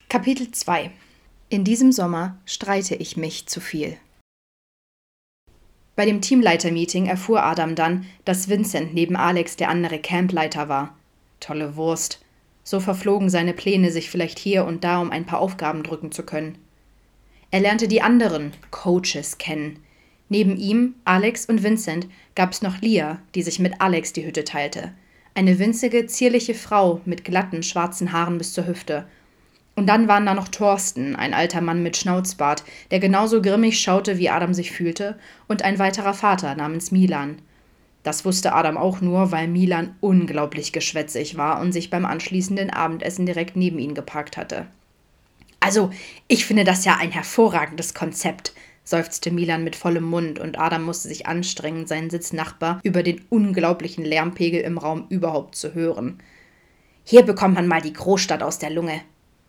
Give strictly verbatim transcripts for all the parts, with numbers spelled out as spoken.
Kapitel zwei. In diesem Sommer streite ich mich zu viel. Bei dem Teamleiter-Meeting erfuhr Adam dann, dass Vincent neben Alex der andere Campleiter war. Tolle Wurst. So verflogen seine Pläne, sich vielleicht hier und da um ein paar Aufgaben drücken zu können. Er lernte die anderen Coaches kennen. Neben ihm, Alex und Vincent gab es noch Lia, die sich mit Alex die Hütte teilte. Eine winzige, zierliche Frau mit glatten, schwarzen Haaren bis zur Hüfte. Und dann waren da noch Thorsten, ein alter Mann mit Schnauzbart, der genauso grimmig schaute, wie Adam sich fühlte, und ein weiterer Vater namens Milan. Das wusste Adam auch nur, weil Milan unglaublich geschwätzig war und sich beim anschließenden Abendessen direkt neben ihn geparkt hatte. »Also, ich finde das ja ein hervorragendes Konzept«, seufzte Milan mit vollem Mund, und Adam musste sich anstrengen, seinen Sitznachbar über den unglaublichen Lärmpegel im Raum überhaupt zu hören. »Hier bekommt man mal die Großstadt aus der Lunge.«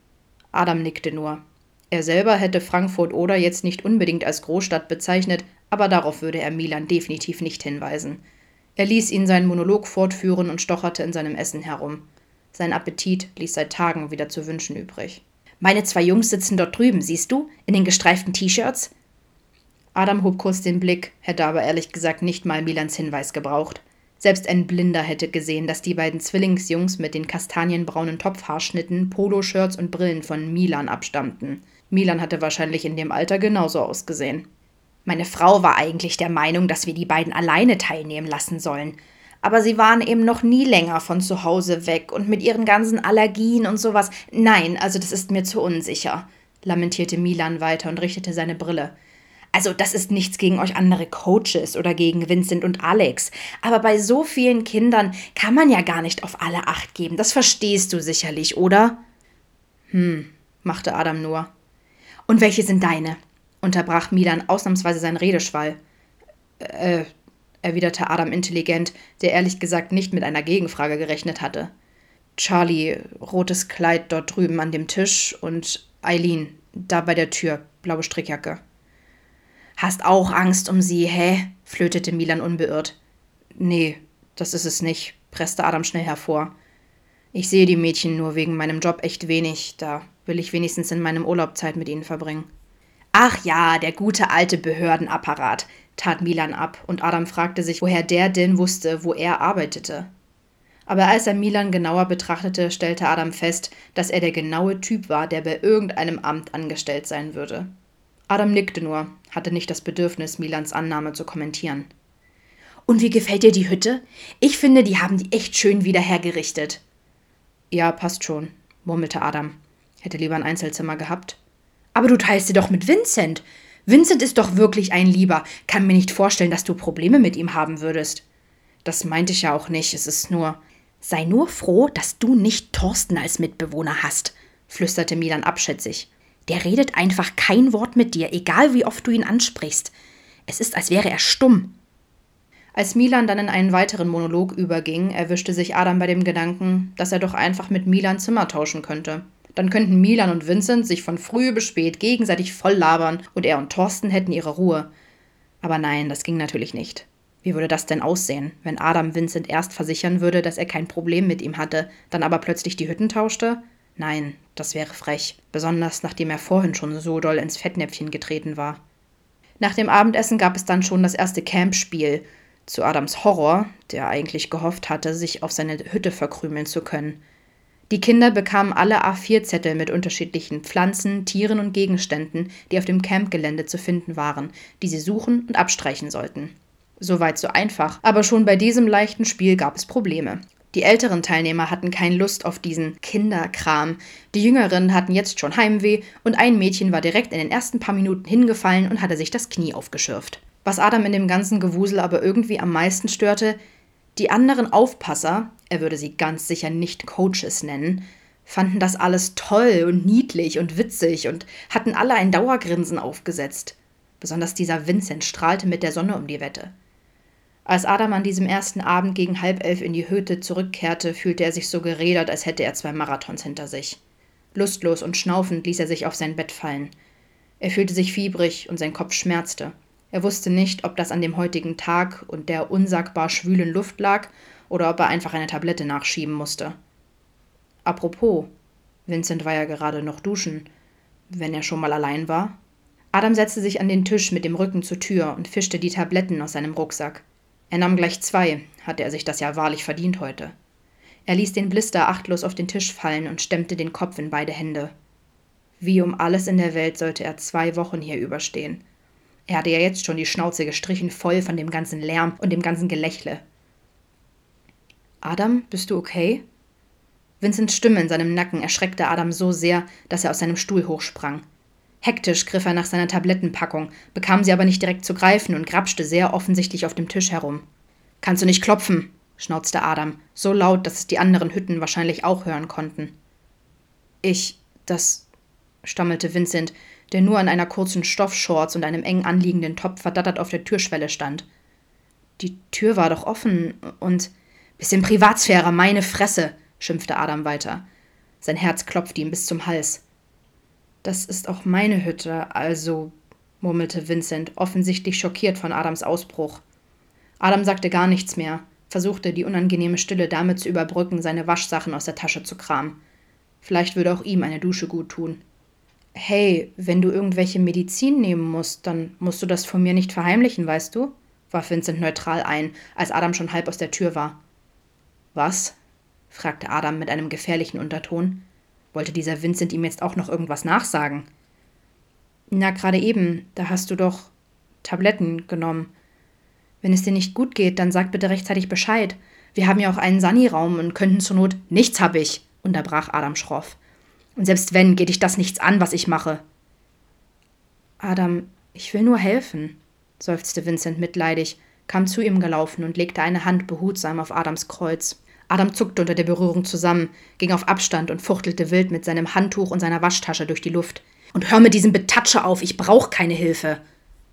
Adam nickte nur. Er selber hätte Frankfurt-Oder jetzt nicht unbedingt als Großstadt bezeichnet, aber darauf würde er Milan definitiv nicht hinweisen. Er ließ ihn seinen Monolog fortführen und stocherte in seinem Essen herum. Sein Appetit ließ seit Tagen wieder zu wünschen übrig. »Meine zwei Jungs sitzen dort drüben, siehst du? In den gestreiften T-Shirts?« Adam hob kurz den Blick, hätte aber ehrlich gesagt nicht mal Milans Hinweis gebraucht. Selbst ein Blinder hätte gesehen, dass die beiden Zwillingsjungs mit den kastanienbraunen Topfhaarschnitten, Poloshirts und Brillen von Milan abstammten. Milan hatte wahrscheinlich in dem Alter genauso ausgesehen. »Meine Frau war eigentlich der Meinung, dass wir die beiden alleine teilnehmen lassen sollen. Aber sie waren eben noch nie länger von zu Hause weg und mit ihren ganzen Allergien und sowas. Nein, also das ist mir zu unsicher«, lamentierte Milan weiter und richtete seine Brille. »Also das ist nichts gegen euch andere Coaches oder gegen Vincent und Alex. Aber bei so vielen Kindern kann man ja gar nicht auf alle Acht geben. Das verstehst du sicherlich, oder?« »Hm«, machte Adam nur. »Und welche sind deine?«, unterbrach Milan ausnahmsweise seinen Redeschwall. Äh, erwiderte Adam intelligent, der ehrlich gesagt nicht mit einer Gegenfrage gerechnet hatte. »Charlie, rotes Kleid dort drüben an dem Tisch, und Eileen, da bei der Tür, blaue Strickjacke.« »Hast auch Angst um sie, hä?«, flötete Milan unbeirrt. »Nee, das ist es nicht«, presste Adam schnell hervor. »Ich sehe die Mädchen nur wegen meinem Job echt wenig, da will ich wenigstens in meinem Urlaub Zeit mit ihnen verbringen.« »Ach ja, der gute alte Behördenapparat«, tat Milan ab, und Adam fragte sich, woher der denn wusste, wo er arbeitete. Aber als er Milan genauer betrachtete, stellte Adam fest, dass er der genaue Typ war, der bei irgendeinem Amt angestellt sein würde. Adam nickte nur, hatte nicht das Bedürfnis, Milans Annahme zu kommentieren. »Und wie gefällt dir die Hütte? Ich finde, die haben die echt schön wieder hergerichtet.« »Ja, passt schon«, murmelte Adam. Hätte lieber ein Einzelzimmer gehabt. »Aber du teilst sie doch mit Vincent. Vincent ist doch wirklich ein Lieber. Kann mir nicht vorstellen, dass du Probleme mit ihm haben würdest.« »Das meinte ich ja auch nicht, es ist nur...« »Sei nur froh, dass du nicht Thorsten als Mitbewohner hast«, flüsterte Milan abschätzig. »Der redet einfach kein Wort mit dir, egal wie oft du ihn ansprichst. Es ist, als wäre er stumm.« Als Milan dann in einen weiteren Monolog überging, erwischte sich Adam bei dem Gedanken, dass er doch einfach mit Milan Zimmer tauschen könnte. Dann könnten Milan und Vincent sich von früh bis spät gegenseitig voll labern und er und Thorsten hätten ihre Ruhe. Aber nein, das ging natürlich nicht. Wie würde das denn aussehen, wenn Adam Vincent erst versichern würde, dass er kein Problem mit ihm hatte, dann aber plötzlich die Hütten tauschte? Nein, das wäre frech, besonders nachdem er vorhin schon so doll ins Fettnäpfchen getreten war. Nach dem Abendessen gab es dann schon das erste Campspiel, zu Adams Horror, der eigentlich gehofft hatte, sich auf seine Hütte verkrümeln zu können. Die Kinder bekamen alle A vier Zettel mit unterschiedlichen Pflanzen, Tieren und Gegenständen, die auf dem Campgelände zu finden waren, die sie suchen und abstreichen sollten. Soweit so einfach, aber schon bei diesem leichten Spiel gab es Probleme. Die älteren Teilnehmer hatten keine Lust auf diesen Kinderkram. Die Jüngeren hatten jetzt schon Heimweh und ein Mädchen war direkt in den ersten paar Minuten hingefallen und hatte sich das Knie aufgeschürft. Was Adam in dem ganzen Gewusel aber irgendwie am meisten störte, die anderen Aufpasser, er würde sie ganz sicher nicht Coaches nennen, fanden das alles toll und niedlich und witzig und hatten alle ein Dauergrinsen aufgesetzt. Besonders dieser Vincent strahlte mit der Sonne um die Wette. Als Adam an diesem ersten Abend gegen halb elf in die Hütte zurückkehrte, fühlte er sich so gerädert, als hätte er zwei Marathons hinter sich. Lustlos und schnaufend ließ er sich auf sein Bett fallen. Er fühlte sich fiebrig und sein Kopf schmerzte. Er wusste nicht, ob das an dem heutigen Tag und der unsagbar schwülen Luft lag oder ob er einfach eine Tablette nachschieben musste. Apropos, Vincent war ja gerade noch duschen, wenn er schon mal allein war. Adam setzte sich an den Tisch mit dem Rücken zur Tür und fischte die Tabletten aus seinem Rucksack. Er nahm gleich zwei, hatte er sich das ja wahrlich verdient heute. Er ließ den Blister achtlos auf den Tisch fallen und stemmte den Kopf in beide Hände. Wie um alles in der Welt sollte er zwei Wochen hier überstehen. Er hatte ja jetzt schon die Schnauze gestrichen voll von dem ganzen Lärm und dem ganzen Gelächle. »Adam, bist du okay?« Vincents Stimme in seinem Nacken erschreckte Adam so sehr, dass er aus seinem Stuhl hochsprang. Hektisch griff er nach seiner Tablettenpackung, bekam sie aber nicht direkt zu greifen und grapschte sehr offensichtlich auf dem Tisch herum. »Kannst du nicht klopfen?« schnauzte Adam, so laut, dass es die anderen Hütten wahrscheinlich auch hören konnten. »Ich, das«, stammelte Vincent, der nur an einer kurzen Stoffshorts und einem eng anliegenden Top verdattert auf der Türschwelle stand. »Die Tür war doch offen und...« »Bisschen Privatsphäre, meine Fresse«, schimpfte Adam weiter. Sein Herz klopfte ihm bis zum Hals. »Das ist auch meine Hütte, also«, murmelte Vincent, offensichtlich schockiert von Adams Ausbruch. Adam sagte gar nichts mehr, versuchte die unangenehme Stille damit zu überbrücken, seine Waschsachen aus der Tasche zu kramen. Vielleicht würde auch ihm eine Dusche gut tun. »Hey, wenn du irgendwelche Medizin nehmen musst, dann musst du das von mir nicht verheimlichen, weißt du?« warf Vincent neutral ein, als Adam schon halb aus der Tür war. »Was?« fragte Adam mit einem gefährlichen Unterton. Wollte dieser Vincent ihm jetzt auch noch irgendwas nachsagen? »Na, gerade eben, da hast du doch Tabletten genommen. Wenn es dir nicht gut geht, dann sag bitte rechtzeitig Bescheid. Wir haben ja auch einen Sani-Raum und könnten zur Not...« »Nichts hab ich«, unterbrach Adam schroff. »Und selbst wenn, geht dich das nichts an, was ich mache.« »Adam, ich will nur helfen«, seufzte Vincent mitleidig, kam zu ihm gelaufen und legte eine Hand behutsam auf Adams Kreuz. Adam zuckte unter der Berührung zusammen, ging auf Abstand und fuchtelte wild mit seinem Handtuch und seiner Waschtasche durch die Luft. »Und hör mit diesem Betatsche auf, ich brauch keine Hilfe!«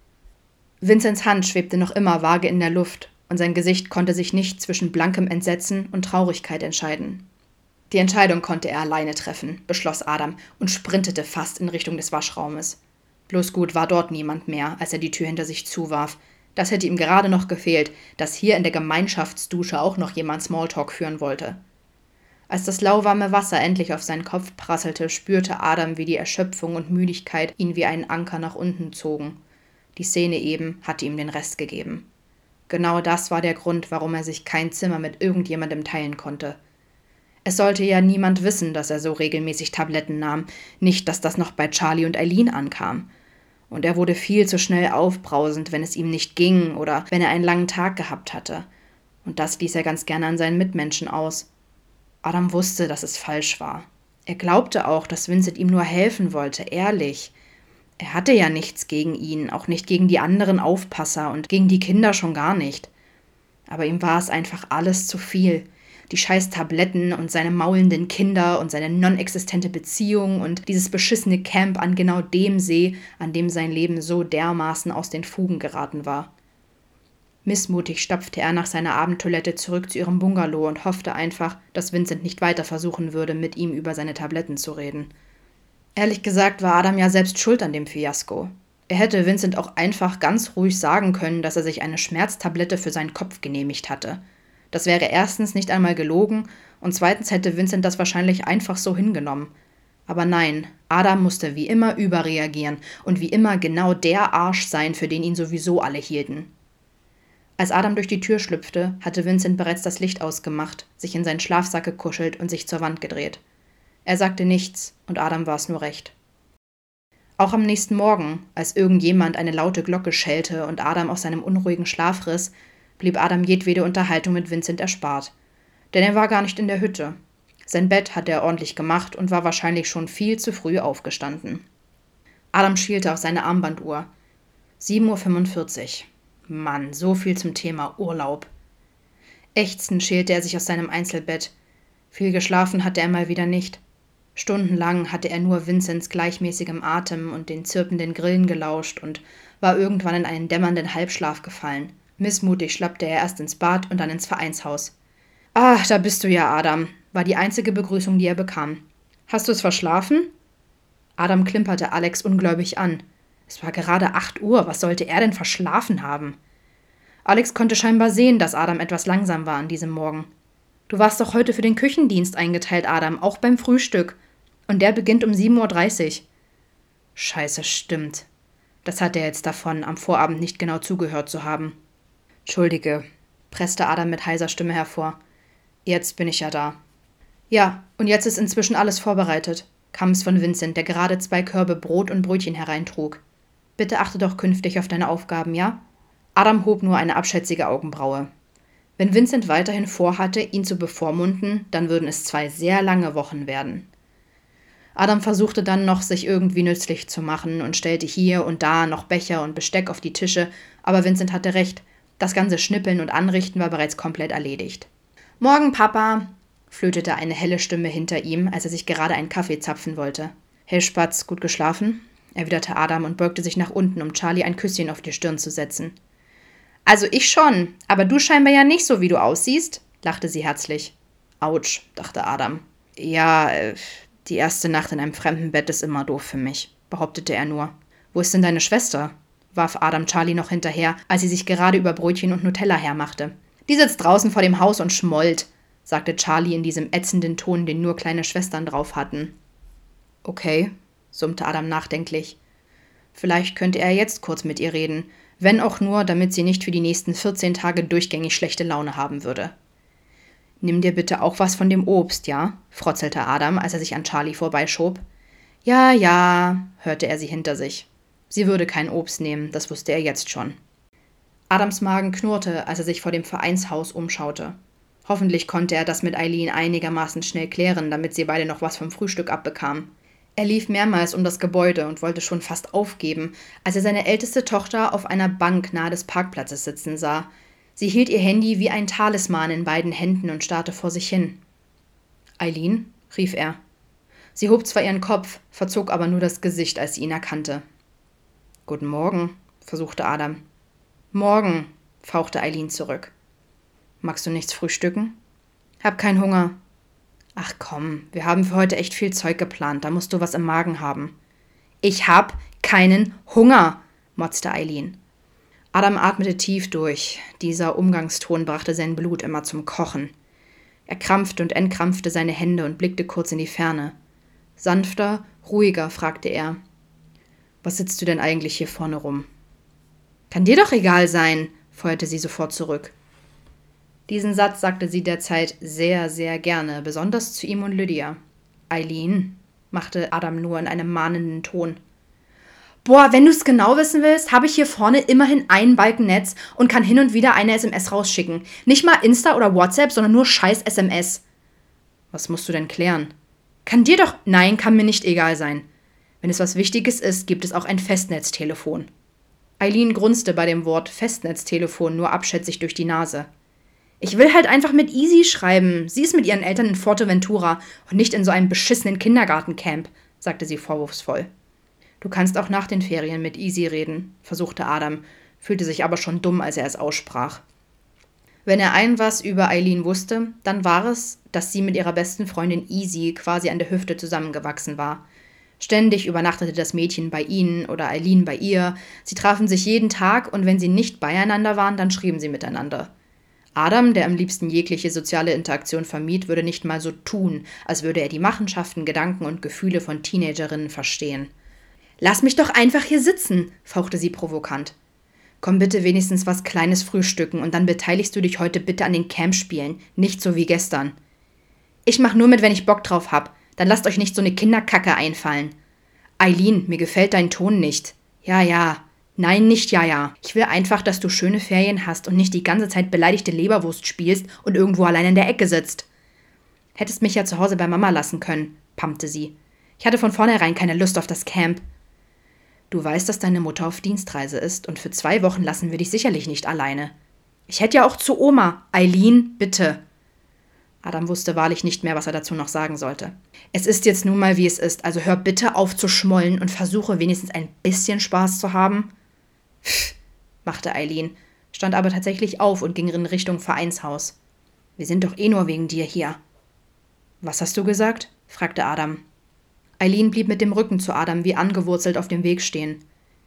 Vincents Hand schwebte noch immer vage in der Luft, und sein Gesicht konnte sich nicht zwischen blankem Entsetzen und Traurigkeit entscheiden. Die Entscheidung konnte er alleine treffen, beschloss Adam und sprintete fast in Richtung des Waschraumes. Bloß gut war dort niemand mehr, als er die Tür hinter sich zuwarf. Das hätte ihm gerade noch gefehlt, dass hier in der Gemeinschaftsdusche auch noch jemand Smalltalk führen wollte. Als das lauwarme Wasser endlich auf seinen Kopf prasselte, spürte Adam, wie die Erschöpfung und Müdigkeit ihn wie einen Anker nach unten zogen. Die Szene eben hatte ihm den Rest gegeben. Genau das war der Grund, warum er sich kein Zimmer mit irgendjemandem teilen konnte. Es sollte ja niemand wissen, dass er so regelmäßig Tabletten nahm, nicht, dass das noch bei Charlie und Eileen ankam. Und er wurde viel zu schnell aufbrausend, wenn es ihm nicht ging oder wenn er einen langen Tag gehabt hatte. Und das ließ er ganz gerne an seinen Mitmenschen aus. Adam wusste, dass es falsch war. Er glaubte auch, dass Vincent ihm nur helfen wollte, ehrlich. Er hatte ja nichts gegen ihn, auch nicht gegen die anderen Aufpasser und gegen die Kinder schon gar nicht. Aber ihm war es einfach alles zu viel. Die scheiß Tabletten und seine maulenden Kinder und seine non-existente Beziehung und dieses beschissene Camp an genau dem See, an dem sein Leben so dermaßen aus den Fugen geraten war. Missmutig stapfte er nach seiner Abendtoilette zurück zu ihrem Bungalow und hoffte einfach, dass Vincent nicht weiter versuchen würde, mit ihm über seine Tabletten zu reden. Ehrlich gesagt war Adam ja selbst schuld an dem Fiasko. Er hätte Vincent auch einfach ganz ruhig sagen können, dass er sich eine Schmerztablette für seinen Kopf genehmigt hatte. Das wäre erstens nicht einmal gelogen und zweitens hätte Vincent das wahrscheinlich einfach so hingenommen. Aber nein, Adam musste wie immer überreagieren und wie immer genau der Arsch sein, für den ihn sowieso alle hielten. Als Adam durch die Tür schlüpfte, hatte Vincent bereits das Licht ausgemacht, sich in seinen Schlafsack gekuschelt und sich zur Wand gedreht. Er sagte nichts und Adam war es nur recht. Auch am nächsten Morgen, als irgendjemand eine laute Glocke schellte und Adam aus seinem unruhigen Schlaf riss, blieb Adam jedwede Unterhaltung mit Vincent erspart. Denn er war gar nicht in der Hütte. Sein Bett hatte er ordentlich gemacht und war wahrscheinlich schon viel zu früh aufgestanden. Adam schielte auf seine Armbanduhr. sieben Uhr fünfundvierzig. Mann, so viel zum Thema Urlaub. Ächzend schälte er sich aus seinem Einzelbett. Viel geschlafen hatte er mal wieder nicht. Stundenlang hatte er nur Vincents gleichmäßigem Atem und den zirpenden Grillen gelauscht und war irgendwann in einen dämmernden Halbschlaf gefallen. Missmutig schlappte er erst ins Bad und dann ins Vereinshaus. »Ah, da bist du ja, Adam«, war die einzige Begrüßung, die er bekam. »Hast du es verschlafen?« Adam klimperte Alex ungläubig an. Es war gerade acht Uhr, was sollte er denn verschlafen haben? Alex konnte scheinbar sehen, dass Adam etwas langsam war an diesem Morgen. »Du warst doch heute für den Küchendienst eingeteilt, Adam, auch beim Frühstück.« Und der beginnt um sieben Uhr dreißig. Scheiße, stimmt. Das hat er jetzt davon, am Vorabend nicht genau zugehört zu haben. Entschuldige, presste Adam mit heiser Stimme hervor. Jetzt bin ich ja da. Ja, und jetzt ist inzwischen alles vorbereitet, kam es von Vincent, der gerade zwei Körbe Brot und Brötchen hereintrug. Bitte achte doch künftig auf deine Aufgaben, ja? Adam hob nur eine abschätzige Augenbraue. Wenn Vincent weiterhin vorhatte, ihn zu bevormunden, dann würden es zwei sehr lange Wochen werden. Adam versuchte dann noch, sich irgendwie nützlich zu machen und stellte hier und da noch Becher und Besteck auf die Tische, aber Vincent hatte recht, das ganze Schnippeln und Anrichten war bereits komplett erledigt. »Morgen, Papa«, flötete eine helle Stimme hinter ihm, als er sich gerade einen Kaffee zapfen wollte. »Hey Spatz, gut geschlafen?« erwiderte Adam und beugte sich nach unten, um Charlie ein Küsschen auf die Stirn zu setzen. »Also ich schon, aber du scheinbar ja nicht so, wie du aussiehst«, lachte sie herzlich. »Autsch«, dachte Adam. »Ja, äh, die erste Nacht in einem fremden Bett ist immer doof für mich«, behauptete er nur. »Wo ist denn deine Schwester?«, warf Adam Charlie noch hinterher, als sie sich gerade über Brötchen und Nutella hermachte. »Die sitzt draußen vor dem Haus und schmollt«, sagte Charlie in diesem ätzenden Ton, den nur kleine Schwestern drauf hatten. »Okay«, summte Adam nachdenklich. »Vielleicht könnte er jetzt kurz mit ihr reden, wenn auch nur, damit sie nicht für die nächsten vierzehn Tage durchgängig schlechte Laune haben würde.« »Nimm dir bitte auch was von dem Obst, ja?«, frotzelte Adam, als er sich an Charlie vorbeischob. »Ja, ja«, hörte er sie hinter sich. Sie würde kein Obst nehmen, das wusste er jetzt schon. Adams Magen knurrte, als er sich vor dem Vereinshaus umschaute. Hoffentlich konnte er das mit Eileen einigermaßen schnell klären, damit sie beide noch was vom Frühstück abbekamen. Er lief mehrmals um das Gebäude und wollte schon fast aufgeben, als er seine älteste Tochter auf einer Bank nahe des Parkplatzes sitzen sah. Sie hielt ihr Handy wie ein Talisman in beiden Händen und starrte vor sich hin. »Eileen?«, rief er. Sie hob zwar ihren Kopf, verzog aber nur das Gesicht, als sie ihn erkannte. »Guten Morgen«, versuchte Adam. »Morgen«, fauchte Eileen zurück. »Magst du nichts frühstücken?« »Hab keinen Hunger.« »Ach komm, wir haben für heute echt viel Zeug geplant, da musst du was im Magen haben.« »Ich hab keinen Hunger«, motzte Eileen. Adam atmete tief durch. Dieser Umgangston brachte sein Blut immer zum Kochen. Er krampfte und entkrampfte seine Hände und blickte kurz in die Ferne. Sanfter, ruhiger, fragte er. »Was sitzt du denn eigentlich hier vorne rum?« »Kann dir doch egal sein«, feuerte sie sofort zurück. Diesen Satz sagte sie derzeit sehr, sehr gerne, besonders zu ihm und Lydia. »Eileen«, machte Adam nur in einem mahnenden Ton. »Boah, wenn du's genau wissen willst, habe ich hier vorne immerhin ein Balkennetz und kann hin und wieder eine S M S rausschicken. Nicht mal Insta oder WhatsApp, sondern nur scheiß S M S.« »Was musst du denn klären?« »Kann dir doch...« »Nein, kann mir nicht egal sein. Wenn es was Wichtiges ist, gibt es auch ein Festnetztelefon.« Eileen grunzte bei dem Wort Festnetztelefon nur abschätzig durch die Nase. »Ich will halt einfach mit Easy schreiben. Sie ist mit ihren Eltern in Forteventura und nicht in so einem beschissenen Kindergartencamp«, sagte sie vorwurfsvoll. »Du kannst auch nach den Ferien mit Easy reden«, versuchte Adam, fühlte sich aber schon dumm, als er es aussprach. Wenn er ein was über Eileen wusste, dann war es, dass sie mit ihrer besten Freundin Easy quasi an der Hüfte zusammengewachsen war. Ständig übernachtete das Mädchen bei ihnen oder Eileen bei ihr. Sie trafen sich jeden Tag und wenn sie nicht beieinander waren, dann schrieben sie miteinander. Adam, der am liebsten jegliche soziale Interaktion vermied, würde nicht mal so tun, als würde er die Machenschaften, Gedanken und Gefühle von Teenagerinnen verstehen. »Lass mich doch einfach hier sitzen«, fauchte sie provokant. »Komm bitte wenigstens was Kleines frühstücken und dann beteiligst du dich heute bitte an den Campspielen, nicht so wie gestern.« »Ich mach nur mit, wenn ich Bock drauf hab. Dann lasst euch nicht so eine Kinderkacke einfallen.« »Eileen, mir gefällt dein Ton nicht.« »Ja, ja. Nein, nicht ja, ja. Ich will einfach, dass du schöne Ferien hast und nicht die ganze Zeit beleidigte Leberwurst spielst und irgendwo allein in der Ecke sitzt.« »Hättest mich ja zu Hause bei Mama lassen können«, pampte sie. »Ich hatte von vornherein keine Lust auf das Camp.« »Du weißt, dass deine Mutter auf Dienstreise ist und für zwei Wochen lassen wir dich sicherlich nicht alleine.« »Ich hätte ja auch zu Oma. Eileen, bitte.« Adam wusste wahrlich nicht mehr, was er dazu noch sagen sollte. »Es ist jetzt nun mal, wie es ist, also hör bitte auf zu schmollen und versuche wenigstens ein bisschen Spaß zu haben.« »Pff«, machte Eileen, stand aber tatsächlich auf und ging in Richtung Vereinshaus. »Wir sind doch eh nur wegen dir hier.« »Was hast du gesagt?«, fragte Adam. Eileen blieb mit dem Rücken zu Adam wie angewurzelt auf dem Weg stehen.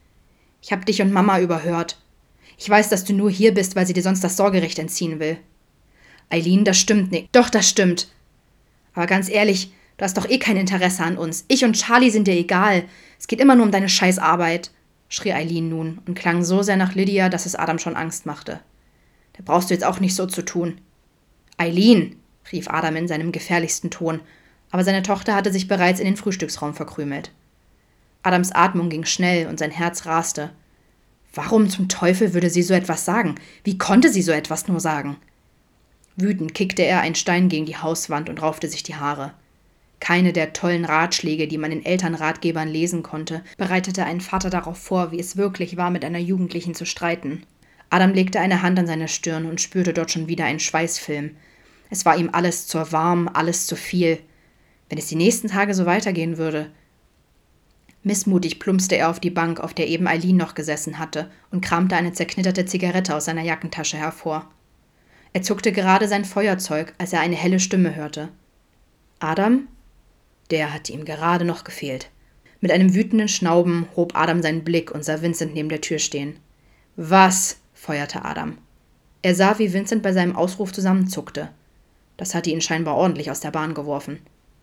»Ich hab dich und Mama überhört. Ich weiß, dass du nur hier bist, weil sie dir sonst das Sorgerecht entziehen will.« »Eileen, das stimmt nicht.« »Doch, das stimmt. Aber ganz ehrlich, Du hast doch eh kein Interesse an uns. Ich und Charlie sind dir egal. Es geht immer nur um deine Scheißarbeit, schrie Eileen nun und klang so sehr nach Lydia, dass es Adam schon Angst machte. Da brauchst du jetzt auch nicht so zu tun. Eileen, rief Adam in seinem gefährlichsten Ton, aber seine Tochter hatte sich bereits in den Frühstücksraum verkrümelt. Adams Atmung ging schnell und sein Herz raste. Warum zum Teufel würde sie so etwas sagen? Wie konnte sie so etwas nur sagen? Wütend kickte er einen Stein gegen die Hauswand und raufte sich die Haare. Keine der tollen Ratschläge, die man in Elternratgebern lesen konnte, bereitete einen Vater darauf vor, wie es wirklich war, mit einer Jugendlichen zu streiten. Adam legte eine Hand an seine Stirn und spürte dort schon wieder einen Schweißfilm. Es war ihm alles zu warm, alles zu viel. Wenn es die nächsten Tage so weitergehen würde. Missmutig plumpste er auf die Bank, auf der eben Eileen noch gesessen hatte, und kramte eine zerknitterte Zigarette aus seiner Jackentasche hervor. Er zuckte gerade sein Feuerzeug, als er eine helle Stimme hörte. Adam? Der hatte ihm gerade noch gefehlt. Mit einem wütenden Schnauben hob Adam seinen Blick und sah Vincent neben der Tür stehen. Was? Feuerte Adam. Er sah, wie Vincent bei seinem Ausruf zusammenzuckte. Das hatte ihn scheinbar ordentlich aus der Bahn geworfen.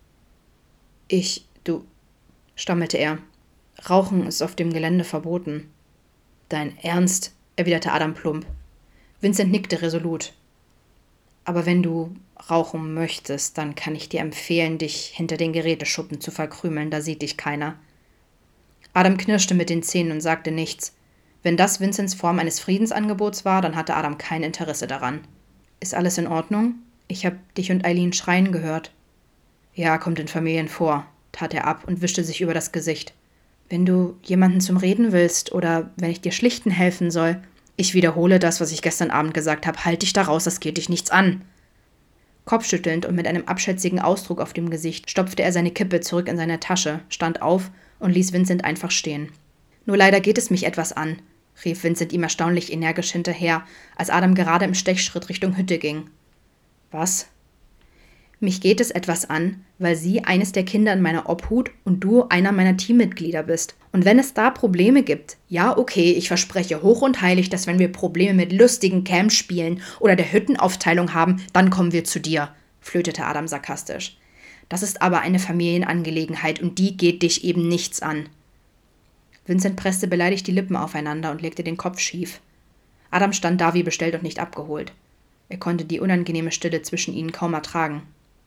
Ich, du, stammelte er. Rauchen ist auf dem Gelände verboten. Dein Ernst? Erwiderte Adam plump. Vincent nickte resolut. Aber wenn du rauchen möchtest, dann kann ich dir empfehlen, dich hinter den Geräteschuppen zu verkrümeln, da sieht dich keiner. Adam knirschte mit den Zähnen und sagte nichts. Wenn das Vincents Form eines Friedensangebots war, dann hatte Adam kein Interesse daran. Ist alles in Ordnung? Ich habe dich und Eileen schreien gehört. Ja, kommt in Familien vor, tat er ab und wischte sich über das Gesicht. Wenn du jemanden zum Reden willst oder wenn ich dir schlichten helfen soll, ich wiederhole das, was ich gestern Abend gesagt habe, halt dich da raus, das geht dich nichts an. Kopfschüttelnd und mit einem abschätzigen Ausdruck auf dem Gesicht stopfte er seine Kippe zurück in seine Tasche, stand auf und ließ Vincent einfach stehen. Nur leider geht es mich etwas an, rief Vincent ihm erstaunlich energisch hinterher, als Adam gerade im Stechschritt Richtung Hütte ging. Was? Mich geht es etwas an, weil sie eines der Kinder in meiner Obhut und du einer meiner Teammitglieder bist. Und wenn es da Probleme gibt, ja okay, ich verspreche hoch und heilig, dass wenn wir Probleme mit lustigen Campspielen oder der Hüttenaufteilung haben, dann kommen wir zu dir, flötete Adam sarkastisch. Das ist aber eine Familienangelegenheit und die geht dich eben nichts an. Vincent presste beleidigt die Lippen aufeinander und legte den Kopf schief. Adam stand da wie bestellt und nicht abgeholt. Er konnte die unangenehme Stille zwischen ihnen kaum ertragen.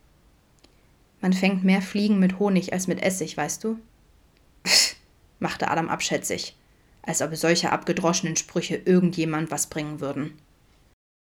Man fängt mehr Fliegen mit Honig als mit Essig, weißt du? Pff, machte Adam abschätzig, als ob solche abgedroschenen Sprüche irgendjemand was bringen würden.